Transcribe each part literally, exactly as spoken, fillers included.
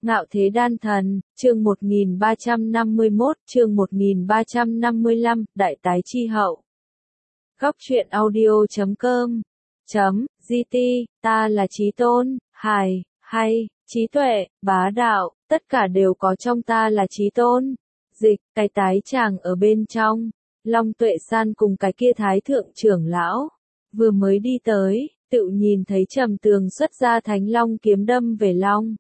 Ngạo Thế Đan Thần, chương một nghìn ba trăm năm mươi mốt, chương một nghìn ba trăm năm mươi lăm, Đại Tái Chi Hậu. Góc truyện audio chấm com chấm gt, ta là Chí Tôn, hài, hay, trí tuệ, bá đạo, tất cả đều có trong ta là Chí Tôn. Dịch, cái tái chàng ở bên trong, Long Tuệ San cùng cái kia thái thượng trưởng lão, vừa mới đi tới, tự nhìn thấy Trầm Tường xuất ra Thánh Long kiếm đâm về Long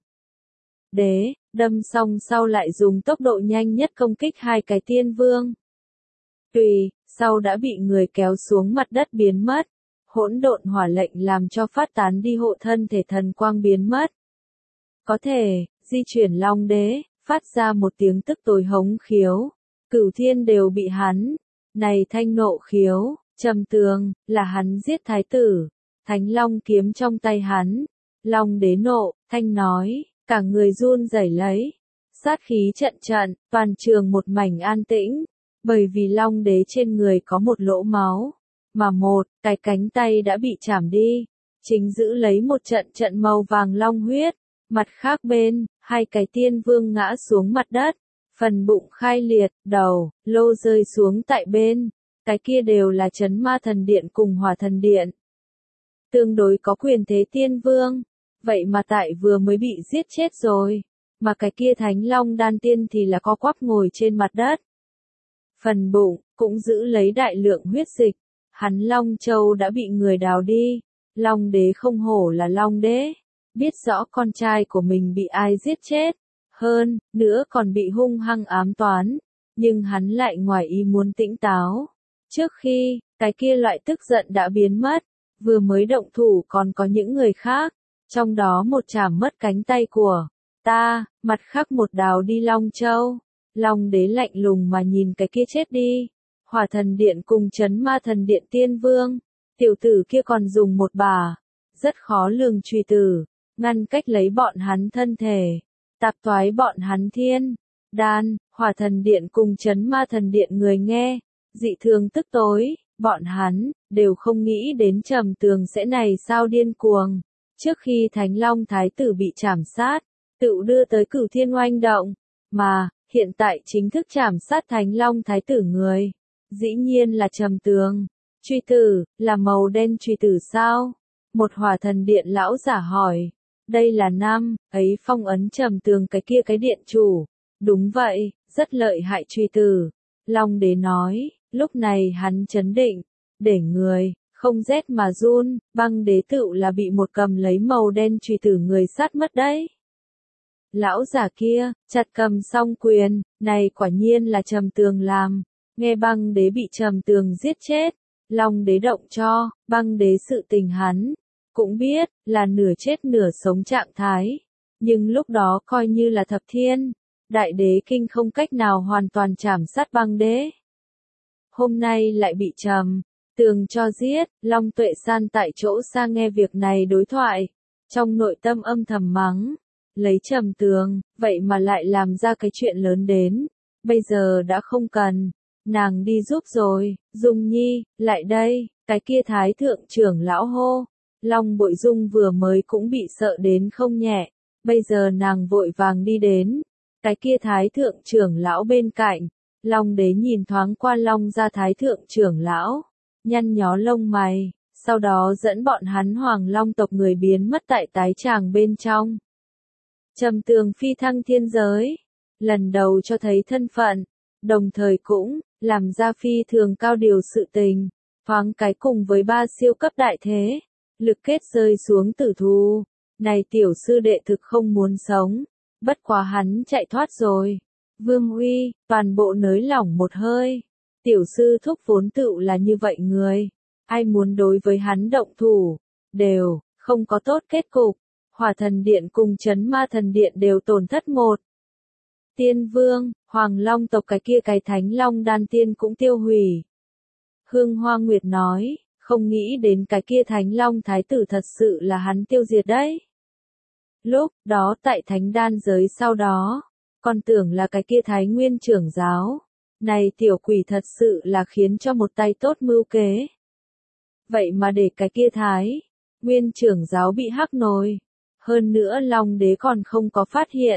Đế, đâm xong sau lại dùng tốc độ nhanh nhất công kích hai cái tiên vương. Tùy, sau đã bị người kéo xuống mặt đất biến mất. Hỗn độn hỏa lệnh làm cho phát tán đi hộ thân thể thần quang biến mất. Có thể, di chuyển Long Đế, phát ra một tiếng tức tối hống khiếu. Cửu thiên đều bị hắn, này thanh nộ khiếu, Trầm Tường, là hắn giết thái tử. Thánh Long kiếm trong tay hắn. Long Đế nộ, thanh nói, cả người run rẩy lấy. Sát khí trận trận, toàn trường một mảnh an tĩnh. Bởi vì Long Đế trên người có một lỗ máu. Mà một, cái cánh tay đã bị chảm đi. Chính giữ lấy một trận trận màu vàng long huyết. Mặt khác bên, hai cái tiên vương ngã xuống mặt đất. Phần bụng khai liệt, đầu, lô rơi xuống tại bên. Cái kia đều là Chấn Ma Thần Điện cùng Hỏa Thần Điện. Tương đối có quyền thế tiên vương. Vậy mà tại vừa mới bị giết chết rồi. Mà cái kia Thánh Long đan tiên thì là co quắp ngồi trên mặt đất. Phần bụng, cũng giữ lấy đại lượng huyết dịch. Hắn Long Châu đã bị người đào đi. Long Đế không hổ là Long Đế. Biết rõ con trai của mình bị ai giết chết. Hơn, nữa còn bị hung hăng ám toán. Nhưng hắn lại ngoài ý muốn tỉnh táo. Trước khi, cái kia loại tức giận đã biến mất. Vừa mới động thủ còn có những người khác. Trong đó một chảm mất cánh tay của ta, mặt khác một đào đi Long Châu. Long Đế lạnh lùng mà nhìn cái kia chết đi. Hỏa Thần Điện cùng Chấn Ma Thần Điện tiên vương. Tiểu tử kia còn dùng một bà. Rất khó lường truy tử. Ngăn cách lấy bọn hắn thân thể. Tạp toái bọn hắn thiên. Đan, Hỏa Thần Điện cùng Chấn Ma Thần Điện người nghe. Dị thường tức tối. Bọn hắn, đều không nghĩ đến Trầm Tường sẽ này sao điên cuồng. Trước khi Thánh Long Thái tử bị trảm sát. Tự đưa tới Cửu Thiên oanh động. Mà, hiện tại chính thức trảm sát Thánh Long Thái tử người. Dĩ nhiên là Trầm Tường. Truy tử, là màu đen truy tử sao? Một Hỏa Thần Điện lão giả hỏi. Đây là năm, ấy phong ấn Trầm Tường cái kia cái điện chủ. Đúng vậy, rất lợi hại truy tử. Long Đế nói, lúc này hắn chấn định. Để người, không rét mà run, Băng Đế tự là bị một cầm lấy màu đen truy tử người sát mất đấy. Lão giả kia, chặt cầm song quyền, này quả nhiên là Trầm Tường làm. Nghe Băng Đế bị Trầm Tường giết chết, Long Đế động cho, Băng Đế sự tình hắn, cũng biết, là nửa chết nửa sống trạng thái. Nhưng lúc đó coi như là thập thiên, Đại Đế kinh không cách nào hoàn toàn trảm sát Băng Đế. Hôm nay lại bị Trầm Tường cho giết, Long Tuệ San tại chỗ xa nghe việc này đối thoại. Trong nội tâm âm thầm mắng. Lấy Trầm Tường, vậy mà lại làm ra cái chuyện lớn đến. Bây giờ đã không cần. Nàng đi giúp rồi, Dung Nhi, lại đây, cái kia thái thượng trưởng lão hô. Long Bội Dung vừa mới cũng bị sợ đến không nhẹ. Bây giờ nàng vội vàng đi đến. Cái kia thái thượng trưởng lão bên cạnh. Long Đế nhìn thoáng qua Long gia thái thượng trưởng lão. Nhăn nhó lông mày. Sau đó dẫn bọn hắn Hoàng Long tộc người biến mất tại tái tràng bên trong. Trầm Tường phi thăng thiên giới. Lần đầu cho thấy thân phận. Đồng thời cũng, làm ra phi thường cao điều sự tình. Thoáng cái cùng với ba siêu cấp đại thế. Lực kết rơi xuống tử thù. Này tiểu sư đệ thực không muốn sống. Bất quá hắn chạy thoát rồi. Vương Uy, toàn bộ nới lỏng một hơi. Tiểu sư thúc vốn tựu là như vậy người. Ai muốn đối với hắn động thủ. Đều, không có tốt kết cục. Hỏa Thần Điện cùng Chấn Ma Thần Điện đều tổn thất một. Tiên vương, Hoàng Long tộc cái kia cái Thánh Long đan tiên cũng tiêu hủy. Hương Hoa Nguyệt nói, không nghĩ đến cái kia Thánh Long Thái tử thật sự là hắn tiêu diệt đấy. Lúc đó tại Thánh Đan giới sau đó, còn tưởng là cái kia Thái Nguyên trưởng giáo. Này tiểu quỷ thật sự là khiến cho một tay tốt mưu kế. Vậy mà để cái kia Thái Nguyên trưởng giáo bị hắc nồi. Hơn nữa Long Đế còn không có phát hiện.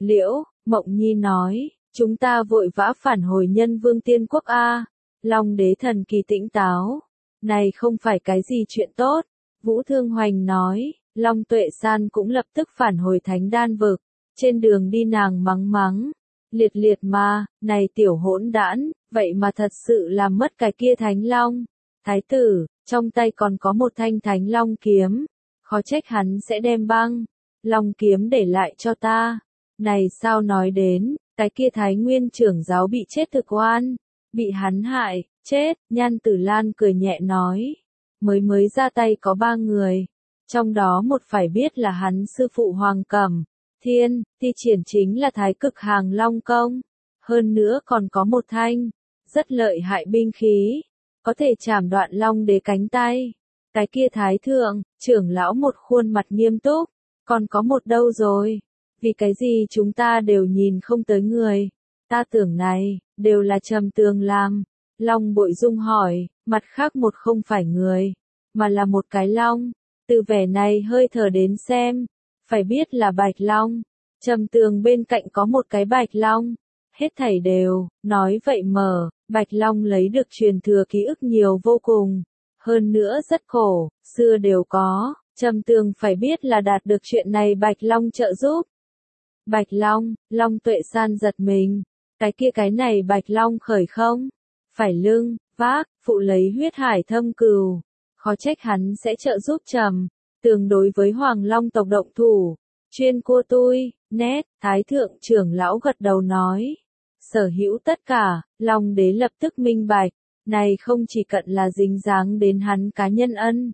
Liễu, Mộng Nhi nói, chúng ta vội vã phản hồi Nhân Vương Tiên Quốc a. Long đế thần kỳ tĩnh táo. Này không phải cái gì chuyện tốt. Vũ Thương Hoành nói, Long Tuệ San cũng lập tức phản hồi Thánh Đan Vực. Trên đường đi nàng mắng mắng. Liệt liệt mà, này tiểu hỗn đản, vậy mà thật sự làm mất cái kia Thánh Long. Thái tử, trong tay còn có một thanh Thánh Long kiếm. Khó trách hắn sẽ đem băng. Long kiếm để lại cho ta. Này sao nói đến, cái kia Thái Nguyên trưởng giáo bị chết thực oan. Bị hắn hại, chết, Nhan Tử Lan cười nhẹ nói. Mới mới ra tay có ba người. Trong đó một phải biết là hắn sư phụ Hoàng Cẩm. Thiên, thi triển chính là Thái Cực Hàng Long Công. Hơn nữa còn có một thanh. Rất lợi hại binh khí. Có thể chảm đoạn Long đế cánh tay. Cái kia Thái Thượng, trưởng lão một khuôn mặt nghiêm túc. Còn có một đâu rồi? Vì cái gì chúng ta đều nhìn không tới người? Ta tưởng này, đều là Trầm Tường làm. Long Bội Dung hỏi, mặt khác một không phải người, mà là một cái long. Từ vẻ này hơi thở đến xem, phải biết là Bạch Long. Trầm Tường bên cạnh có một cái Bạch Long. Hết thảy đều, nói vậy mở, Bạch Long lấy được truyền thừa ký ức nhiều vô cùng. Hơn nữa rất khổ, xưa đều có, Trầm Tường phải biết là đạt được chuyện này Bạch Long trợ giúp. Bạch Long, Long Tuệ San giật mình. Cái kia cái này Bạch Long khởi không? Phải lưng, vác, phụ lấy huyết hải thâm cừu. Khó trách hắn sẽ trợ giúp Trầm Tường đối với Hoàng Long tộc động thủ. Chuyên cua tui, nét, Thái Thượng trưởng lão gật đầu nói. Sở hữu tất cả, Long đế lập tức minh bạch. Này không chỉ cận là dính dáng đến hắn cá nhân ân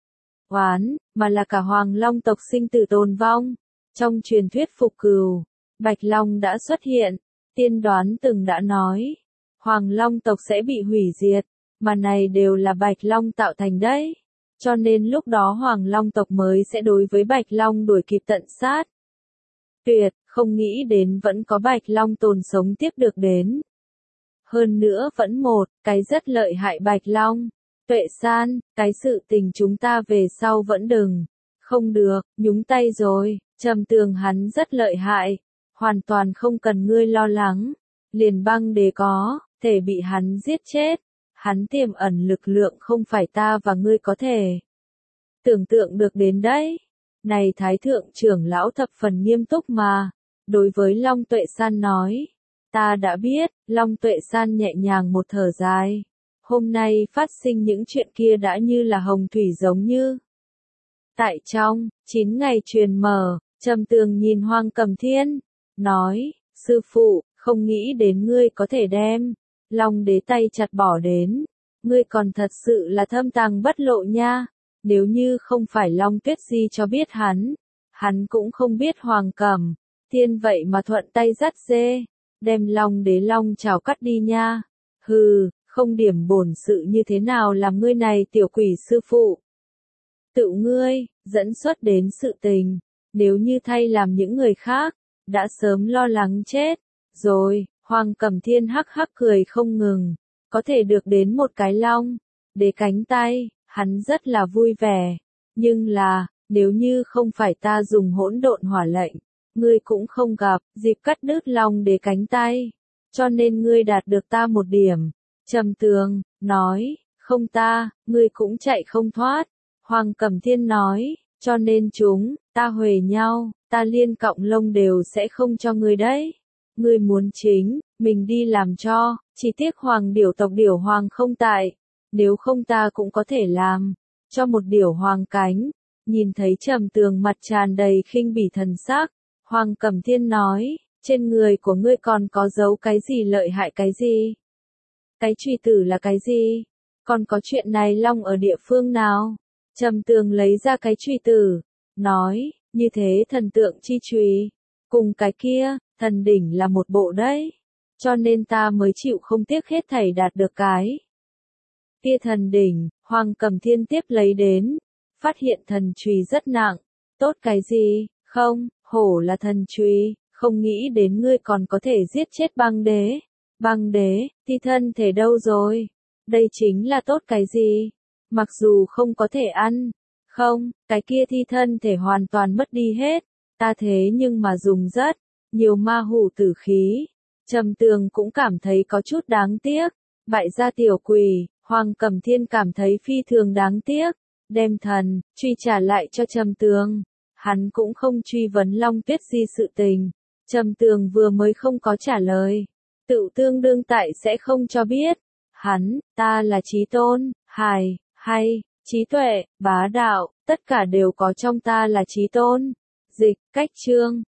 oán, mà là cả Hoàng Long tộc sinh tử tồn vong. Trong truyền thuyết phục cừu, Bạch Long đã xuất hiện. Tiên đoán từng đã nói, Hoàng Long tộc sẽ bị hủy diệt, mà này đều là Bạch Long tạo thành đấy. Cho nên lúc đó Hoàng Long tộc mới sẽ đối với Bạch Long đuổi kịp tận sát. Tuyệt, không nghĩ đến vẫn có Bạch Long tồn sống tiếp được đến. Hơn nữa vẫn một, cái rất lợi hại Bạch Long. Tuệ San, cái sự tình chúng ta về sau vẫn đừng. Không được, nhúng tay rồi, Trầm Tường hắn rất lợi hại. Hoàn toàn không cần ngươi lo lắng. Liền băng đế có, thể bị hắn giết chết. Hắn tiềm ẩn lực lượng không phải ta và ngươi có thể tưởng tượng được đến đấy. Này Thái Thượng trưởng lão thập phần nghiêm túc mà. Đối với Long Tuệ San nói. Ta đã biết, Long Tuệ San nhẹ nhàng một thở dài. Hôm nay phát sinh những chuyện kia đã như là hồng thủy giống như. Tại trong, chín ngày truyền mở, Trầm Tường nhìn Hoàng Cẩm Thiên. Nói, sư phụ, không nghĩ đến ngươi có thể đem. Long đế tay chặt bỏ đến. Ngươi còn thật sự là thâm tàng bất lộ nha. Nếu như không phải Long Tuyết Di cho biết hắn. Hắn cũng không biết Hoàng Cẩm Thiên vậy mà thuận tay dắt dê. Đem Long đế long chảo cắt đi nha. Hừ, không điểm bổn sự như thế nào làm ngươi này tiểu quỷ sư phụ. Tự ngươi, dẫn xuất đến sự tình. Nếu như thay làm những người khác, đã sớm lo lắng chết. Rồi, Hoàng Cẩm Thiên hắc hắc cười không ngừng. Có thể được đến một cái long, đế cánh tay, hắn rất là vui vẻ. Nhưng là, nếu như không phải ta dùng hỗn độn hỏa lệnh, ngươi cũng không gặp dịp cắt đứt long đế cánh tay. Cho nên ngươi đạt được ta một điểm. Trầm Tường, nói, không ta, ngươi cũng chạy không thoát. Hoàng Cẩm Thiên nói, cho nên chúng, ta huề nhau, ta liên cọng lông đều sẽ không cho ngươi đấy. Ngươi muốn chính, mình đi làm cho, chỉ tiếc Hoàng điểu tộc điểu hoàng không tại. Nếu không ta cũng có thể làm, cho một điểu hoàng cánh. Nhìn thấy Trầm Tường mặt tràn đầy khinh bỉ thần sắc, Hoàng Cẩm Thiên nói, trên người của ngươi còn có giấu cái gì lợi hại cái gì? Cái truy tử là cái gì? Còn có chuyện này long ở địa phương nào? Trầm Tường lấy ra cái truy tử, nói, như thế thần tượng chi chùy, cùng cái kia, thần đỉnh là một bộ đấy. Cho nên ta mới chịu không tiếc hết thảy đạt được cái kia thần đỉnh. Hoàng Cẩm Thiên tiếp lấy đến, phát hiện thần chùy rất nặng. Tốt cái gì? Không, hổ là thần chùy, không nghĩ đến ngươi còn có thể giết chết băng đế. Băng đế, thi thân thể đâu rồi? Đây chính là tốt cái gì? Mặc dù không có thể ăn, không, cái kia thi thân thể hoàn toàn mất đi hết. Ta thế nhưng mà dùng rất nhiều ma hủ tử khí. Trầm Tường cũng cảm thấy có chút đáng tiếc. Bại gia tiểu quỷ, Hoàng Cẩm Thiên cảm thấy phi thường đáng tiếc. Đem thần, truy trả lại cho Trầm Tường. Hắn cũng không truy vấn Long Tuyết Di sự tình. Trầm Tường vừa mới không có trả lời. Tự tương đương tại sẽ không cho biết. Hắn, ta là trí tôn, hài, hay, trí tuệ, bá đạo, tất cả đều có trong ta là trí tôn. Dịch, cách chương.